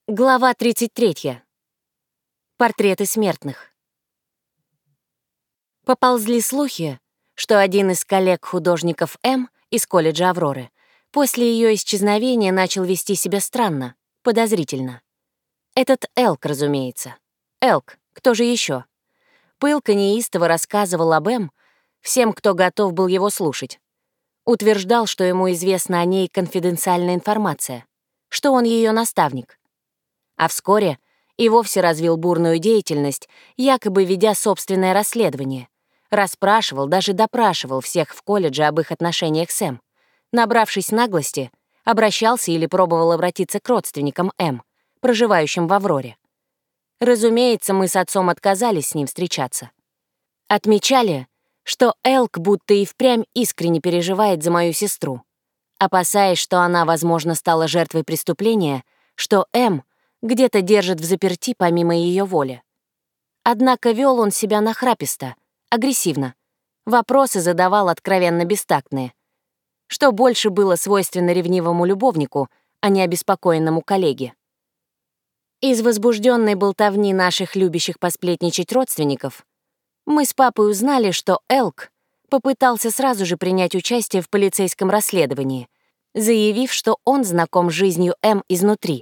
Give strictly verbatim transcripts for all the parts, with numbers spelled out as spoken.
Глава тридцать третья. Портреты смертных. Поползли слухи, что один из коллег-художников М из колледжа Авроры после ее исчезновения начал вести себя странно, подозрительно. Этот Элк, разумеется. Элк, кто же еще? Пылко неистово рассказывал об М всем, кто готов был его слушать. Утверждал, что ему известна о ней конфиденциальная информация, что он ее наставник. А вскоре и вовсе развил бурную деятельность, якобы ведя собственное расследование. Расспрашивал, даже допрашивал всех в колледже об их отношениях с М. Набравшись наглости, обращался или пробовал обратиться к родственникам М, проживающим в Авроре. Разумеется, мы с отцом отказались с ним встречаться. Отмечали, что Элк будто и впрямь искренне переживает за мою сестру, опасаясь, что она, возможно, стала жертвой преступления, что М где-то держит взаперти помимо ее воли. Однако вел он себя нахраписто, агрессивно. Вопросы задавал откровенно бестактные, что больше было свойственно ревнивому любовнику, а не обеспокоенному коллеге. Из возбужденной болтовни наших любящих посплетничать родственников мы с папой узнали, что Элк попытался сразу же принять участие в полицейском расследовании, заявив, что он знаком с жизнью М изнутри.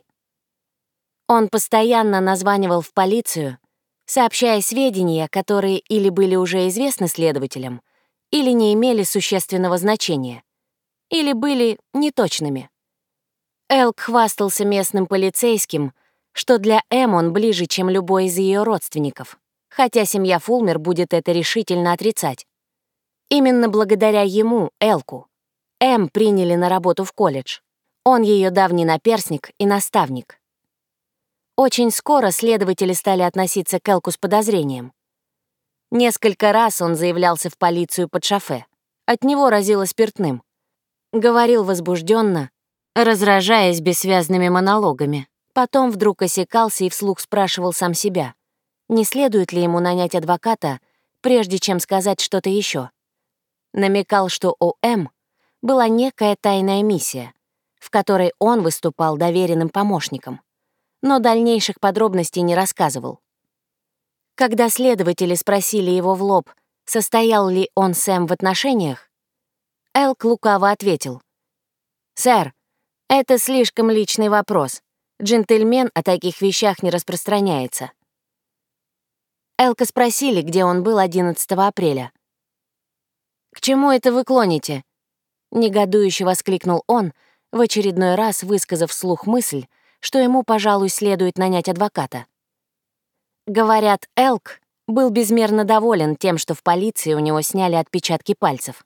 Он постоянно названивал в полицию, сообщая сведения, которые или были уже известны следователям, или не имели существенного значения, или были неточными. Элк хвастался местным полицейским, что для Эм он ближе, чем любой из ее родственников, хотя семья Фулмер будет это решительно отрицать. Именно благодаря ему, Элку, Эм приняли на работу в колледж. Он ее давний наперсник и наставник. Очень скоро следователи стали относиться к Элку с подозрением. Несколько раз он заявлялся в полицию под шофе. От него разило спиртным. Говорил возбужденно, разражаясь бессвязными монологами. Потом вдруг осекался и вслух спрашивал сам себя, не следует ли ему нанять адвоката, прежде чем сказать что-то еще. Намекал, что у М была некая тайная миссия, в которой он выступал доверенным помощником, но дальнейших подробностей не рассказывал. Когда следователи спросили его в лоб, состоял ли он с Эм в отношениях, Элк лукаво ответил: «Сэр, это слишком личный вопрос. Джентльмен о таких вещах не распространяется». Элка спросили, где он был одиннадцатого апреля. «К чему это вы клоните?» — негодующе воскликнул он, в очередной раз высказав вслух мысль, что ему, пожалуй, следует нанять адвоката. Говорят, Элк был безмерно доволен тем, что в полиции у него сняли отпечатки пальцев.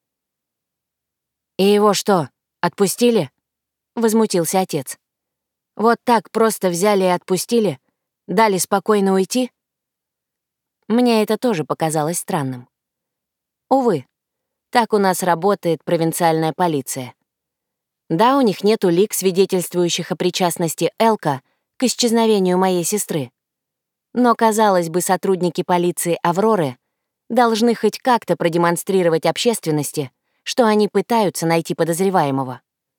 «И его что, отпустили?» — возмутился отец. «Вот так просто взяли и отпустили? Дали спокойно уйти?» Мне это тоже показалось странным. Увы, так у нас работает провинциальная полиция. Да, у них нет улик, свидетельствующих о причастности Элка к исчезновению моей сестры. Но, казалось бы, сотрудники полиции Авроры должны хоть как-то продемонстрировать общественности, что они пытаются найти подозреваемого.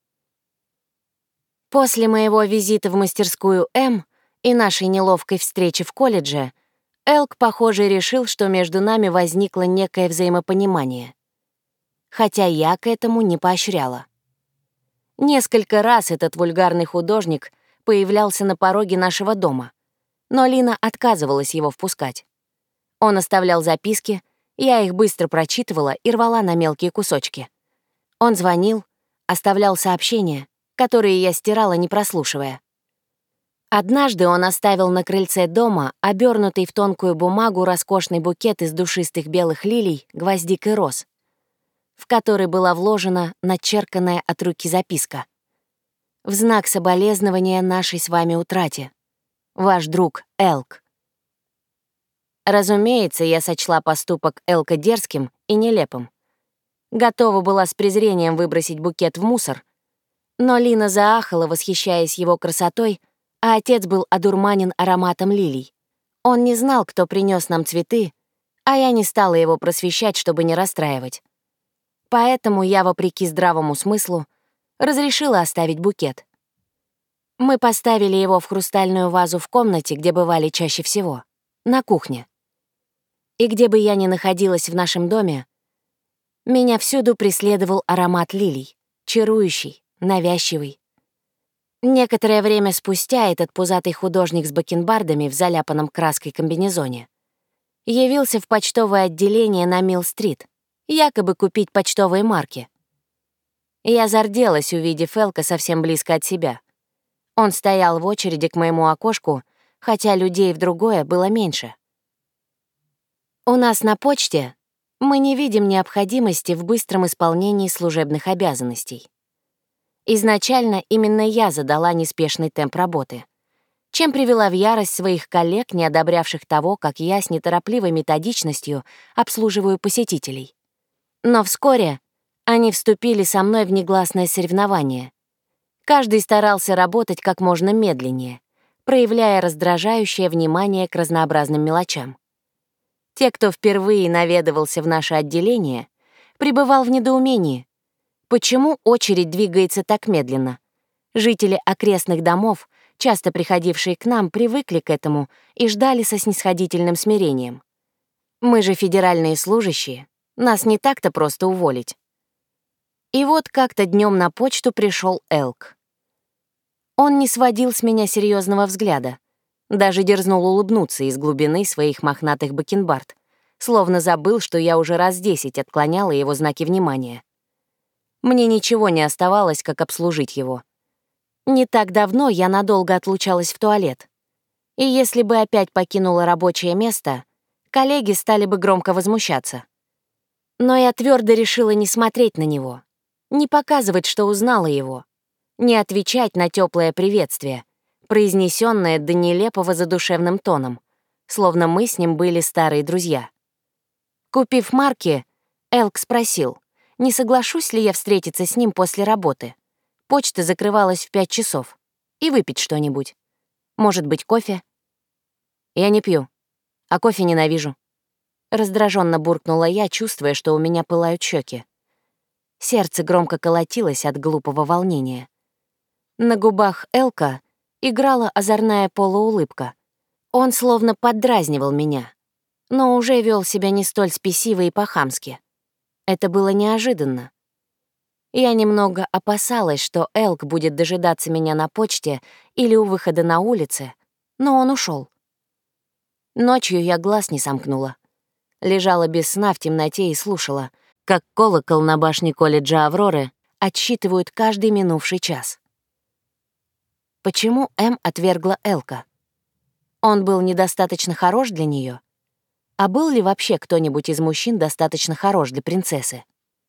После моего визита в мастерскую М и нашей неловкой встречи в колледже, Элк, похоже, решил, что между нами возникло некое взаимопонимание. Хотя я к этому не поощряла. Несколько раз этот вульгарный художник появлялся на пороге нашего дома, но Лина отказывалась его впускать. Он оставлял записки, я их быстро прочитывала и рвала на мелкие кусочки. Он звонил, оставлял сообщения, которые я стирала, не прослушивая. Однажды он оставил на крыльце дома обернутый в тонкую бумагу роскошный букет из душистых белых лилий, гвоздик и роз, в который была вложена начерканная от руки записка: «В знак соболезнования нашей с вами утрате. Ваш друг Элк». Разумеется, я сочла поступок Элка дерзким и нелепым. Готова была с презрением выбросить букет в мусор, но Лина заахала, восхищаясь его красотой, а отец был одурманен ароматом лилий. Он не знал, кто принес нам цветы, а я не стала его просвещать, чтобы не расстраивать. Поэтому я, вопреки здравому смыслу, разрешила оставить букет. Мы поставили его в хрустальную вазу в комнате, где бывали чаще всего, на кухне. И где бы я ни находилась в нашем доме, меня всюду преследовал аромат лилий, чарующий, навязчивый. Некоторое время спустя этот пузатый художник с бакенбардами в заляпанном краской комбинезоне явился в почтовое отделение на Милл-стрит, якобы купить почтовые марки. Я зарделась, увидев Элка совсем близко от себя. Он стоял в очереди к моему окошку, хотя людей в другое было меньше. У нас на почте мы не видим необходимости в быстром исполнении служебных обязанностей. Изначально именно я задала неспешный темп работы, чем привела в ярость своих коллег, не одобрявших того, как я с неторопливой методичностью обслуживаю посетителей. Но вскоре они вступили со мной в негласное соревнование. Каждый старался работать как можно медленнее, проявляя раздражающее внимание к разнообразным мелочам. Те, кто впервые наведывался в наше отделение, пребывал в недоумении. Почему очередь двигается так медленно? Жители окрестных домов, часто приходившие к нам, привыкли к этому и ждали со снисходительным смирением. Мы же федеральные служащие, нас не так-то просто уволить. И вот как-то днем на почту пришел Элк. Он не сводил с меня серьезного взгляда, даже дерзнул улыбнуться из глубины своих мохнатых бакенбард, словно забыл, что я уже раз десять отклоняла его знаки внимания. Мне ничего не оставалось, как обслужить его. Не так давно я надолго отлучалась в туалет. И если бы опять покинула рабочее место, коллеги стали бы громко возмущаться. Но я твердо решила не смотреть на него, не показывать, что узнала его, не отвечать на теплое приветствие, произнесенное до нелепого задушевным тоном, словно мы с ним были старые друзья. Купив марки, Элк спросил, не соглашусь ли я встретиться с ним после работы. Почта закрывалась в пять часов. И выпить что-нибудь. Может быть, кофе? Я не пью, а кофе ненавижу. Раздраженно буркнула я, чувствуя, что у меня пылают щеки. Сердце громко колотилось от глупого волнения. На губах Элка играла озорная полуулыбка. Он словно поддразнивал меня, но уже вел себя не столь спесиво и по-хамски. Это было неожиданно. Я немного опасалась, что Элк будет дожидаться меня на почте или у выхода на улице, но он ушел. Ночью я глаз не сомкнула. Лежала без сна в темноте и слушала, как колокол на башне колледжа Авроры отсчитывают каждый минувший час. Почему Эм отвергла Элка? Он был недостаточно хорош для нее? А был ли вообще кто-нибудь из мужчин достаточно хорош для принцессы?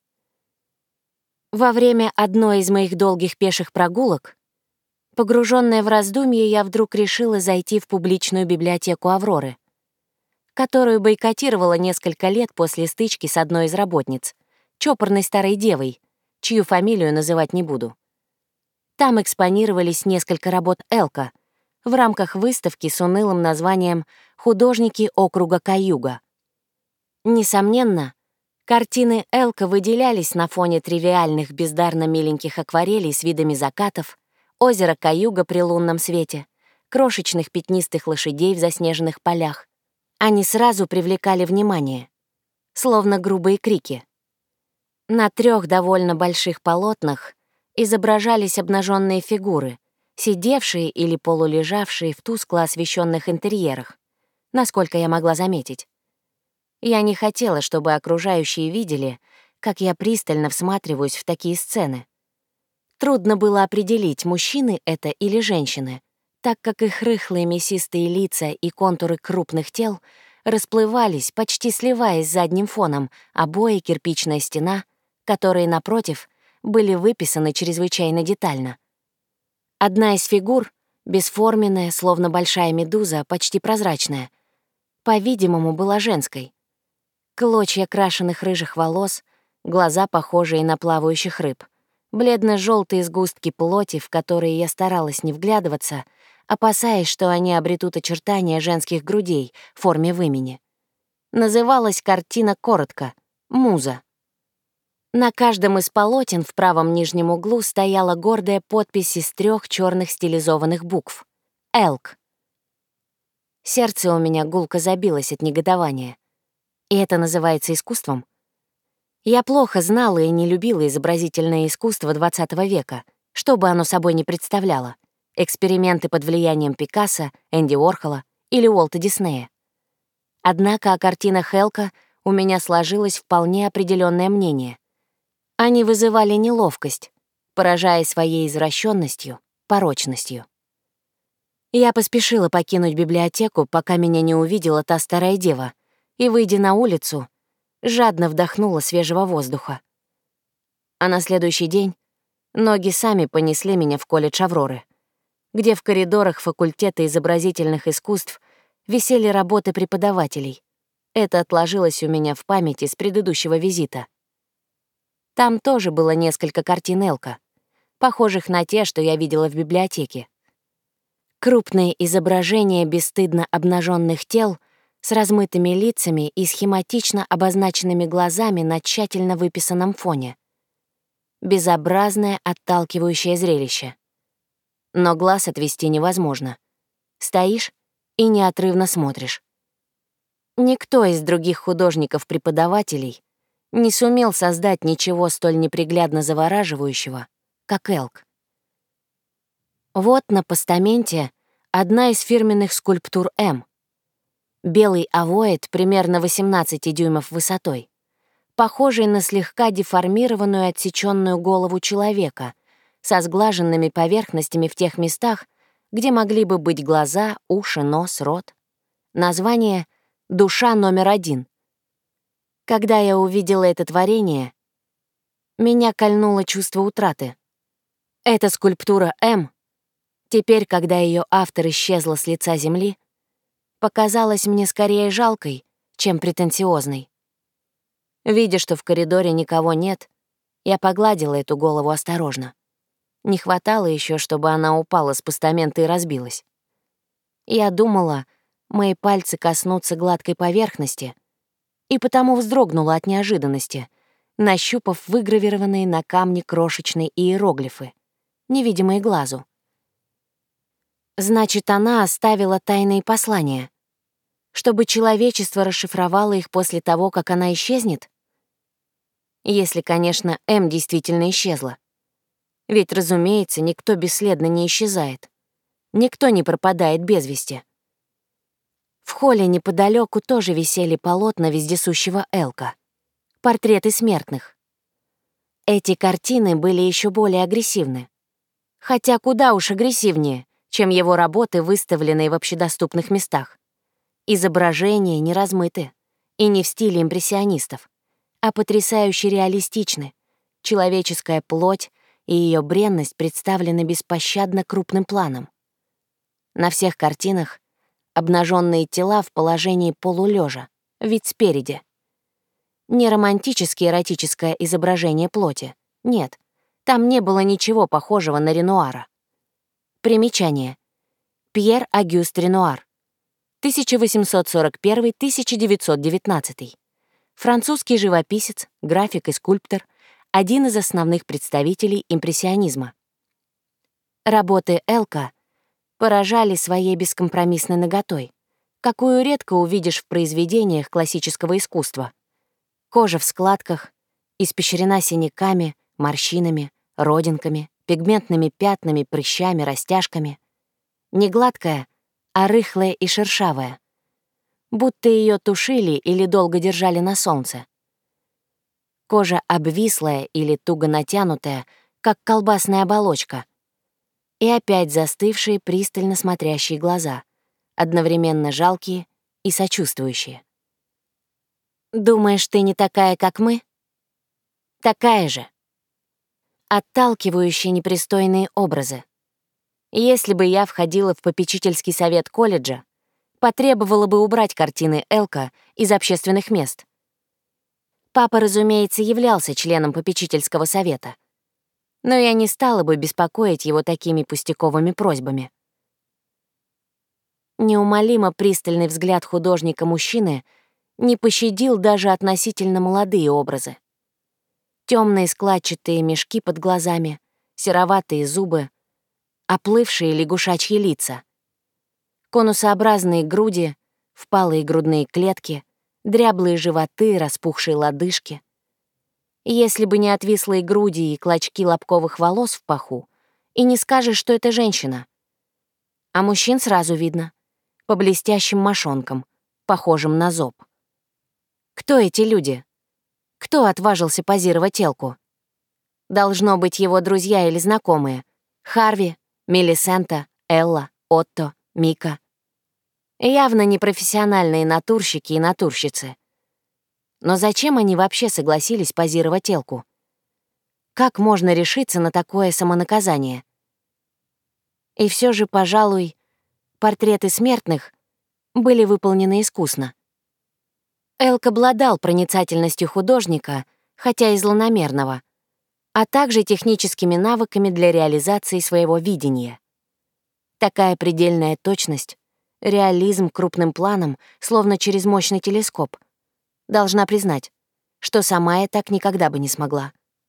Во время одной из моих долгих пеших прогулок, погруженная в раздумье, я вдруг решила зайти в публичную библиотеку Авроры, которую бойкотировала несколько лет после стычки с одной из работниц, чопорной старой девой, чью фамилию называть не буду. Там экспонировались несколько работ Элка в рамках выставки с унылым названием «Художники округа Каюга». Несомненно, картины Элка выделялись на фоне тривиальных бездарно миленьких акварелей с видами закатов, озера Каюга при лунном свете, крошечных пятнистых лошадей в заснеженных полях. Они сразу привлекали внимание, словно грубые крики. На трех довольно больших полотнах изображались обнаженные фигуры, сидевшие или полулежавшие в тускло освещенных интерьерах, насколько я могла заметить. Я не хотела, чтобы окружающие видели, как я пристально всматриваюсь в такие сцены. Трудно было определить, мужчины это или женщины, так как их рыхлые мясистые лица и контуры крупных тел расплывались, почти сливаясь с задним фоном, обои, кирпичная стена, которые, напротив, были выписаны чрезвычайно детально. Одна из фигур, бесформенная, словно большая медуза, почти прозрачная, по-видимому, была женской. Клочья крашеных рыжих волос, глаза, похожие на плавающих рыб, бледно-желтые сгустки плоти, в которые я старалась не вглядываться, опасаясь, что они обретут очертания женских грудей в форме вымени. Называлась картина коротко «Муза». На каждом из полотен в правом нижнем углу стояла гордая подпись из трех черных стилизованных букв — «Элк». Сердце у меня гулко забилось от негодования. И это называется искусством? Я плохо знала и не любила изобразительное искусство двадцатого века, что бы оно собой ни представляло. Эксперименты под влиянием Пикассо, Энди Уорхола или Уолта Диснея. Однако о картинах Элка у меня сложилось вполне определенное мнение. Они вызывали неловкость, поражая своей извращенностью, порочностью. Я поспешила покинуть библиотеку, пока меня не увидела та старая дева, и, выйдя на улицу, жадно вдохнула свежего воздуха. А на следующий день ноги сами понесли меня в колледж Авроры, где в коридорах факультета изобразительных искусств висели работы преподавателей. Это отложилось у меня в памяти с предыдущего визита. Там тоже было несколько картин Элка, похожих на те, что я видела в библиотеке. Крупные изображения бесстыдно обнаженных тел с размытыми лицами и схематично обозначенными глазами на тщательно выписанном фоне. Безобразное, отталкивающее зрелище. Но глаз отвести невозможно. Стоишь и неотрывно смотришь. Никто из других художников-преподавателей не сумел создать ничего столь неприглядно завораживающего, как Элк. Вот на постаменте одна из фирменных скульптур М. Белый овоид примерно восемнадцать дюймов высотой, похожий на слегка деформированную отсеченную голову человека со сглаженными поверхностями в тех местах, где могли бы быть глаза, уши, нос, рот. Название «Душа номер один». Когда я увидела это творение, меня кольнуло чувство утраты. Эта скульптура М, теперь, когда ее автор исчезла с лица земли, показалась мне скорее жалкой, чем претенциозной. Видя, что в коридоре никого нет, я погладила эту голову осторожно. Не хватало еще, чтобы она упала с постамента и разбилась. Я думала, мои пальцы коснутся гладкой поверхности, и потому вздрогнула от неожиданности, нащупав выгравированные на камне крошечные иероглифы, невидимые глазу. Значит, она оставила тайные послания, чтобы человечество расшифровало их после того, как она исчезнет? Если, конечно, М действительно исчезла. Ведь, разумеется, никто бесследно не исчезает. Никто не пропадает без вести. В холле неподалеку тоже висели полотна вездесущего Элка. Портреты смертных. Эти картины были еще более агрессивны. Хотя куда уж агрессивнее, чем его работы, выставленные в общедоступных местах. Изображения не размыты и не в стиле импрессионистов, а потрясающе реалистичны. Человеческая плоть и ее бренность представлены беспощадно крупным планом. На всех картинах обнаженные тела в положении полулежа, вид спереди. Не романтическое эротическое изображение плоти. Нет, там не было ничего похожего на Ренуара. Примечание. Пьер Агюст Ренуар. тысяча восемьсот сорок первый — тысяча девятьсот девятнадцатый. Французский живописец, график и скульптор, один из основных представителей импрессионизма. Работы Элка поражали своей бескомпромиссной наготой, какую редко увидишь в произведениях классического искусства. Кожа в складках, испещрена синяками, морщинами, родинками, пигментными пятнами, прыщами, растяжками. Не гладкая, а рыхлая и шершавая, будто ее тушили или долго держали на солнце. Кожа обвислая или туго натянутая, как колбасная оболочка. И опять застывшие, пристально смотрящие глаза, одновременно жалкие и сочувствующие. «Думаешь, ты не такая, как мы?» «Такая же». Отталкивающие непристойные образы. Если бы я входила в попечительский совет колледжа, потребовала бы убрать картины Элка из общественных мест. Папа, разумеется, являлся членом попечительского совета, но я не стала бы беспокоить его такими пустяковыми просьбами. Неумолимо пристальный взгляд художника-мужчины не пощадил даже относительно молодые образы. темные складчатые мешки под глазами, сероватые зубы, оплывшие лягушачьи лица, конусообразные груди, впалые грудные клетки, дряблые животы, распухшие лодыжки. Если бы не отвислые груди и клочки лобковых волос в паху, и не скажешь, что это женщина. А мужчин сразу видно, по блестящим мошонкам, похожим на зоб. Кто эти люди? Кто отважился позировать телку? Должно быть его друзья или знакомые. Харви, Мелисента, Элла, Отто, Мика. Явно не профессиональные натурщики и натурщицы. Но зачем они вообще согласились позировать телку? Как можно решиться на такое самонаказание? И все же, пожалуй, портреты смертных были выполнены искусно. Элк обладал проницательностью художника, хотя и злонамерного, а также техническими навыками для реализации своего видения. Такая предельная точность, реализм крупным планом, словно через мощный телескоп. Должна признать, что сама я так никогда бы не смогла.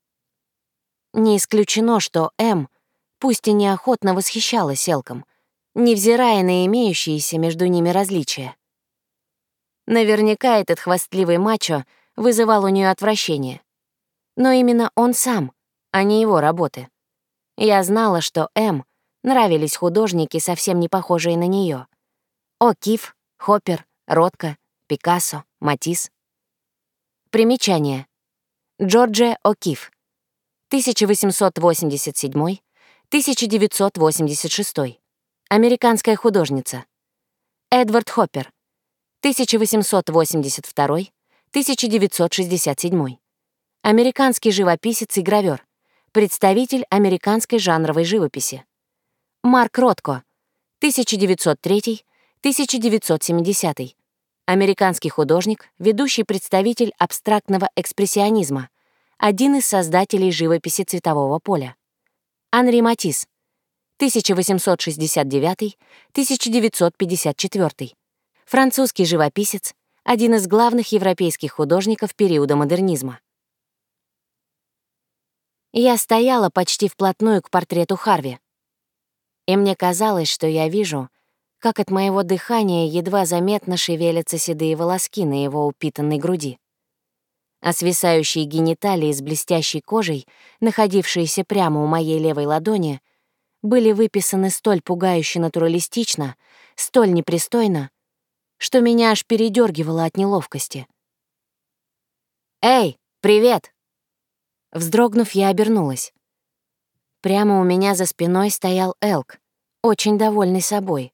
Не исключено, что М, пусть и неохотно восхищалась Элком, невзирая на имеющиеся между ними различия. Наверняка этот хвастливый мачо вызывал у нее отвращение. Но именно он сам, а не его работы. Я знала, что М нравились художники, совсем не похожие на нее. О'Кифф, Хоппер, Ротко, Пикассо, Матисс. Примечание. Джорджия О'Кифф. тысяча восемьсот восемьдесят седьмой — тысяча девятьсот восемьдесят шестой. Американская художница. Эдвард Хоппер. тысяча восемьсот восемьдесят второй — тысяча девятьсот шестьдесят седьмой. Американский живописец и гравёр. Представитель американской жанровой живописи. Марк Ротко. тысяча девятьсот третий — тысяча девятьсот семидесятый. Американский художник, ведущий представитель абстрактного экспрессионизма, один из создателей живописи цветового поля. Анри Матисс. тысяча восемьсот шестьдесят девятый — тысяча девятьсот пятьдесят четвёртый. Французский живописец, один из главных европейских художников периода модернизма. Я стояла почти вплотную к портрету Харви, и мне казалось, что я вижу, как от моего дыхания едва заметно шевелятся седые волоски на его упитанной груди. А свисающие гениталии с блестящей кожей, находившиеся прямо у моей левой ладони, были выписаны столь пугающе натуралистично, столь непристойно, что меня аж передёргивало от неловкости. «Эй, привет!» Вздрогнув, я обернулась. Прямо у меня за спиной стоял Элк, очень довольный собой.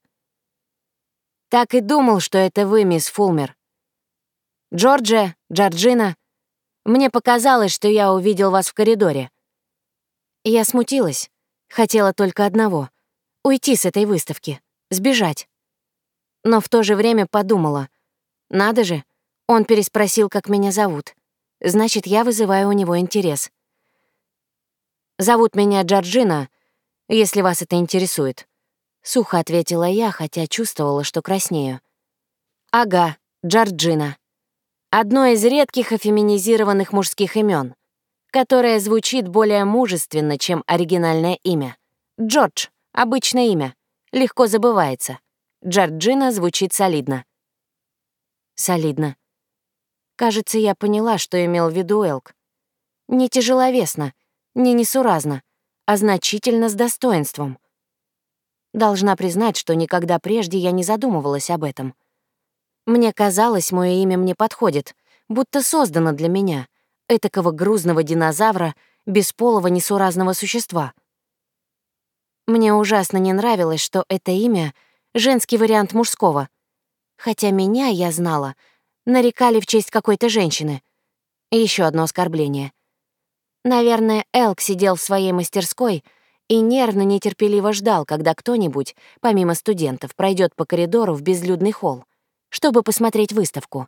«Так и думал, что это вы, мисс Фулмер. Джорджия, Джорджина, мне показалось, что я увидел вас в коридоре». Я смутилась, хотела только одного — уйти с этой выставки, сбежать. Но в то же время подумала, надо же, он переспросил, как меня зовут. Значит, я вызываю у него интерес. «Зовут меня Джорджина, если вас это интересует», — сухо ответила я, хотя чувствовала, что краснею. «Ага, Джорджина. Одно из редких эфеминизированных мужских имен, которое звучит более мужественно, чем оригинальное имя. Джордж — обычное имя, легко забывается. Джорджина звучит солидно». Солидно. Кажется, я поняла, что имел в виду Элк. Не тяжеловесно, не несуразно, а значительно с достоинством. Должна признать, что никогда прежде я не задумывалась об этом. Мне казалось, мое имя мне подходит, будто создано для меня, этакого грузного динозавра, бесполого несуразного существа. Мне ужасно не нравилось, что это имя — женский вариант мужского. Хотя меня, я знала, нарекали в честь какой-то женщины. Еще одно оскорбление. Наверное, Элк сидел в своей мастерской и нервно-нетерпеливо ждал, когда кто-нибудь, помимо студентов, пройдет по коридору в безлюдный холл, чтобы посмотреть выставку.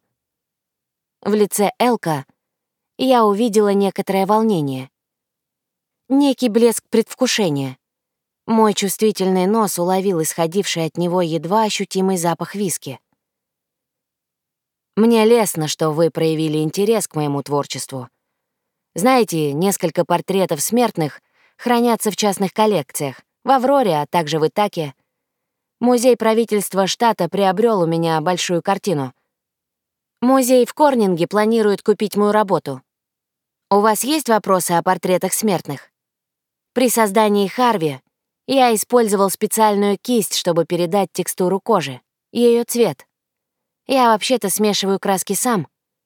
В лице Элка я увидела некоторое волнение. Некий блеск предвкушения. Мой чувствительный нос уловил исходивший от него едва ощутимый запах виски. «Мне лестно, что вы проявили интерес к моему творчеству. Знаете, несколько портретов смертных хранятся в частных коллекциях, в Авроре, а также в Итаке. Музей правительства штата приобрел у меня большую картину. Музей в Корнинге планирует купить мою работу. У вас есть вопросы о портретах смертных? При создании Харви я использовал специальную кисть, чтобы передать текстуру кожи, ее цвет. Я вообще-то смешиваю краски сам.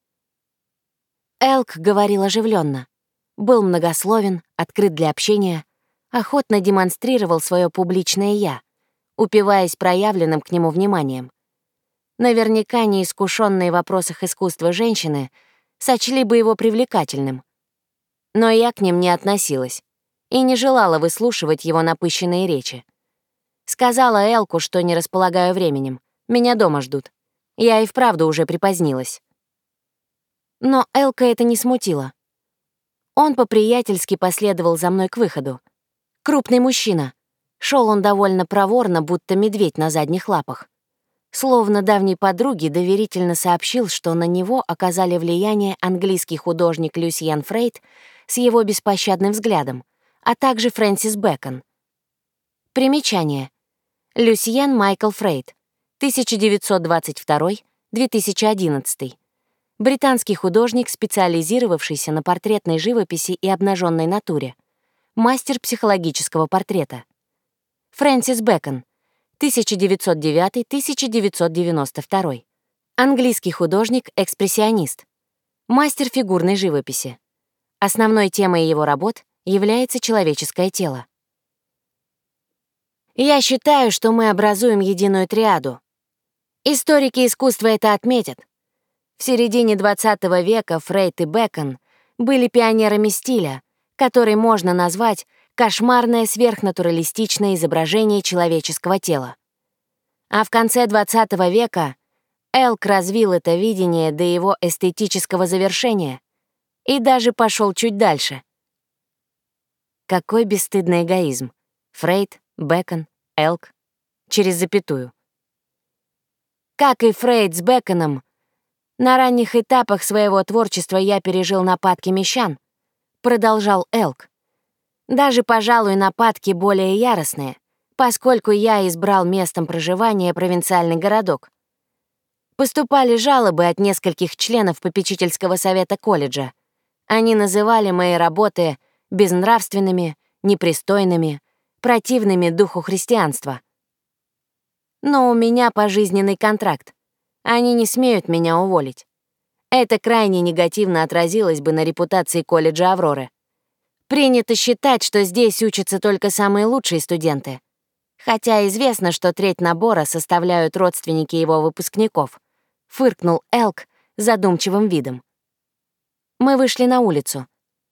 Элк говорил оживленно, был многословен, открыт для общения, охотно демонстрировал свое публичное «я», упиваясь проявленным к нему вниманием. Наверняка неискушенные в вопросах искусства женщины сочли бы его привлекательным. Но я к ним не относилась и не желала выслушивать его напыщенные речи. Сказала Элку, что не располагаю временем, меня дома ждут. Я и вправду уже припозднилась. Но Элка это не смутило. Он по-приятельски последовал за мной к выходу. Крупный мужчина. Шел он довольно проворно, будто медведь на задних лапах. Словно давней подруге доверительно сообщил, что на него оказали влияние английский художник Люсьен Фрейд с его беспощадным взглядом, а также Фрэнсис Бэкон. Примечание. Люсьен Майкл Фрейд, тысяча девятьсот двадцать второй — две тысячи одиннадцатый. Британский художник, специализировавшийся на портретной живописи и обнаженной натуре. Мастер психологического портрета. Фрэнсис Бэкон, тысяча девятьсот девятый — тысяча девятьсот девяносто второй. Английский художник-экспрессионист. Мастер фигурной живописи. Основной темой его работ является человеческое тело. Я считаю, что мы образуем единую триаду. Историки искусства это отметят. В середине двадцатого века Фрейд и Бэкон были пионерами стиля, который можно назвать кошмарное сверхнатуралистичное изображение человеческого тела. А в конце двадцатого века Элк развил это видение до его эстетического завершения и даже пошел чуть дальше. Какой бесстыдный эгоизм. Фрейд, Бэкон, Элк. Через запятую. Как и Фрейд с Бэконом, на ранних этапах своего творчества я пережил нападки мещан, продолжал Элк. Даже, пожалуй, нападки более яростные, поскольку я избрал местом проживания провинциальный городок. Поступали жалобы от нескольких членов попечительского совета колледжа. Они называли мои работы безнравственными, непристойными, противными духу христианства. Но у меня пожизненный контракт. Они не смеют меня уволить. Это крайне негативно отразилось бы на репутации колледжа Авроры. Принято считать, что здесь учатся только самые лучшие студенты. Хотя известно, что треть набора составляют родственники его выпускников. Фыркнул Элк задумчивым видом. Мы вышли на улицу.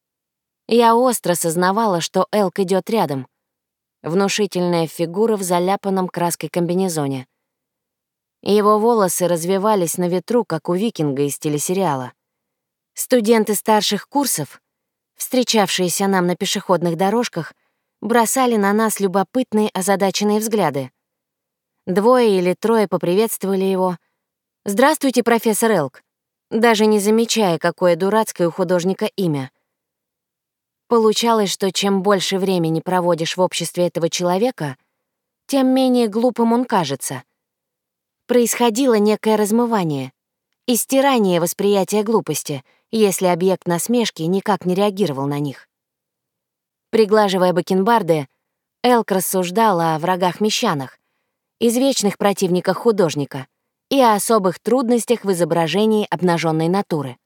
Я остро сознавала, что Элк идет рядом. Внушительная фигура в заляпанном краской комбинезоне. Его волосы развивались на ветру, как у викинга из телесериала. Студенты старших курсов, встречавшиеся нам на пешеходных дорожках, бросали на нас любопытные озадаченные взгляды. Двое или трое поприветствовали его. «Здравствуйте, профессор Элк», даже не замечая, какое дурацкое у художника имя. Получалось, что чем больше времени проводишь в обществе этого человека, тем менее глупым он кажется. Происходило некое размывание и стирание восприятия глупости, если объект насмешки никак не реагировал на них. Приглаживая бакенбарды, Элк рассуждал о врагах-мещанах, извечных противниках художника и о особых трудностях в изображении обнаженной натуры.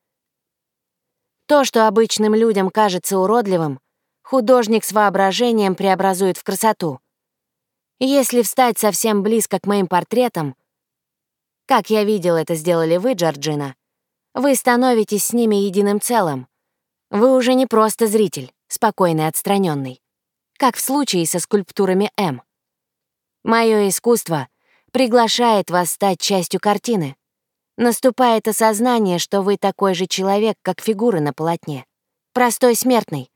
То, что обычным людям кажется уродливым, художник с воображением преобразует в красоту. Если встать совсем близко к моим портретам, как я видел, это сделали вы, Джорджина, вы становитесь с ними единым целым. Вы уже не просто зритель, спокойный и отстраненный, как в случае со скульптурами М. Мое искусство приглашает вас стать частью картины. Наступает осознание, что вы такой же человек, как фигуры на полотне. Простой смертный.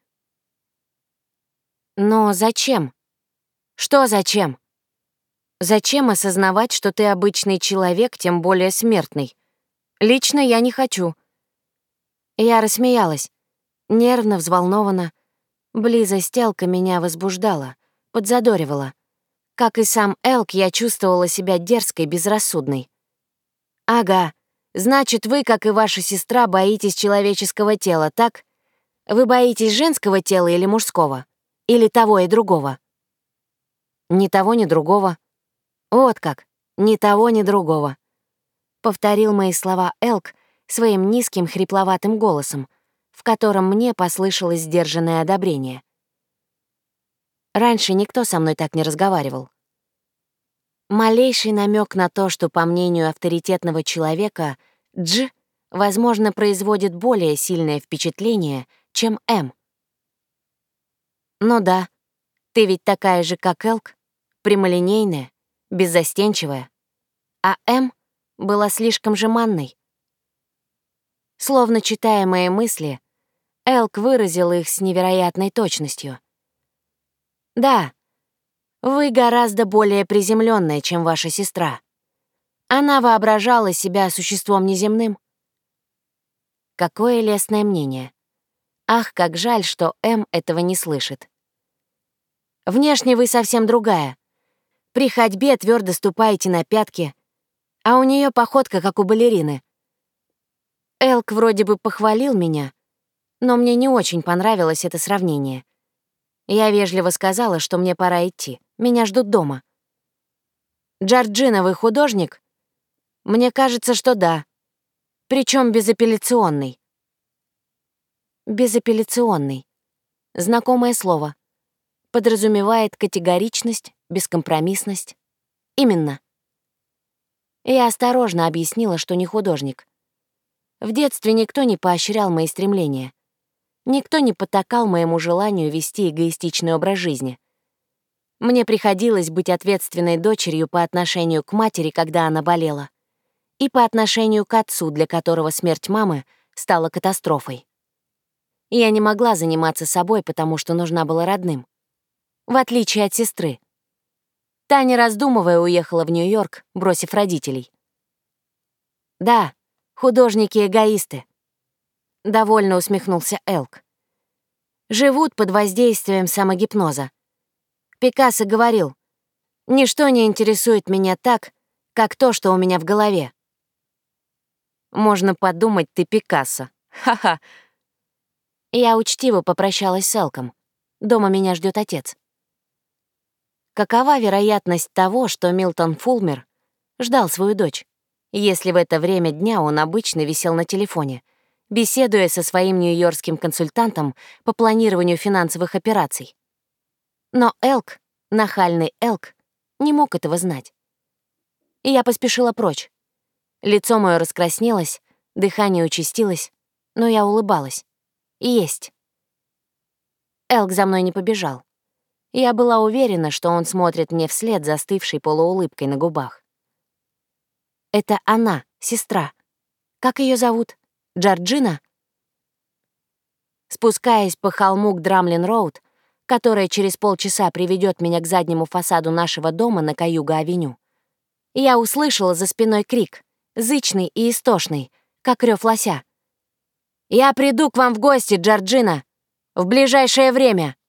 Но зачем? Что зачем? Зачем осознавать, что ты обычный человек, тем более смертный? Лично я не хочу. Я рассмеялась. Нервно, взволнованно. Близость Элка меня возбуждала, подзадоривала. Как и сам Элк, я чувствовала себя дерзкой, безрассудной. «Ага, значит, вы, как и ваша сестра, боитесь человеческого тела, так? Вы боитесь женского тела или мужского? Или того и другого?» «Ни того, ни другого». «Вот как, ни того, ни другого», — повторил мои слова Элк своим низким хрипловатым голосом, в котором мне послышалось сдержанное одобрение. Раньше никто со мной так не разговаривал. Малейший намек на то, что, по мнению авторитетного человека, Дж, возможно, производит более сильное впечатление, чем М. Ну да, ты ведь такая же, как Элк, прямолинейная, беззастенчивая, а М была слишком жеманной. Словно читая мои мысли, Элк выразил их с невероятной точностью. «Да, вы гораздо более приземленная, чем ваша сестра. Она воображала себя существом неземным». Какое лестное мнение. Ах, как жаль, что М этого не слышит. «Внешне вы совсем другая. При ходьбе твердо ступаете на пятки, а у нее походка, как у балерины». Элк вроде бы похвалил меня, но мне не очень понравилось это сравнение. Я вежливо сказала, что мне пора идти, меня ждут дома. «Джорджина, вы художник?» «Мне кажется, что да. Причем безапелляционный». Безапелляционный. Знакомое слово. Подразумевает категоричность, бескомпромиссность. Именно. Я осторожно объяснила, что не художник. В детстве никто не поощрял мои стремления. Никто не потакал моему желанию вести эгоистичный образ жизни. Мне приходилось быть ответственной дочерью по отношению к матери, когда она болела, и по отношению к отцу, для которого смерть мамы стала катастрофой. Я не могла заниматься собой, потому что нужна была родным. В отличие от сестры. Та, не раздумывая, уехала в Нью-Йорк, бросив родителей. «Да, художники-эгоисты», — довольно усмехнулся Элк. «Живут под воздействием самогипноза. Пикассо говорил, «Ничто не интересует меня так, как то, что у меня в голове». Можно подумать, ты Пикассо. Ха-ха. Я учтиво попрощалась с Элком. Дома меня ждет отец. Какова вероятность того, что Милтон Фулмер ждал свою дочь, если в это время дня он обычно висел на телефоне, беседуя со своим нью-йоркским консультантом по планированию финансовых операций? Но Элк, нахальный Элк, не мог этого знать. И я поспешила прочь. Лицо мое раскраснелось, дыхание участилось, но я улыбалась. Есть. Элк за мной не побежал. Я была уверена, что он смотрит мне вслед застывшей полуулыбкой на губах. Это она, сестра. Как ее зовут? Джорджина? Спускаясь по холму к Драмлин-роуд, которая через полчаса приведет меня к заднему фасаду нашего дома на Каюга-авеню, я услышала за спиной крик, зычный и истошный, как рев лося. «Я приду к вам в гости, Джорджина! В ближайшее время!»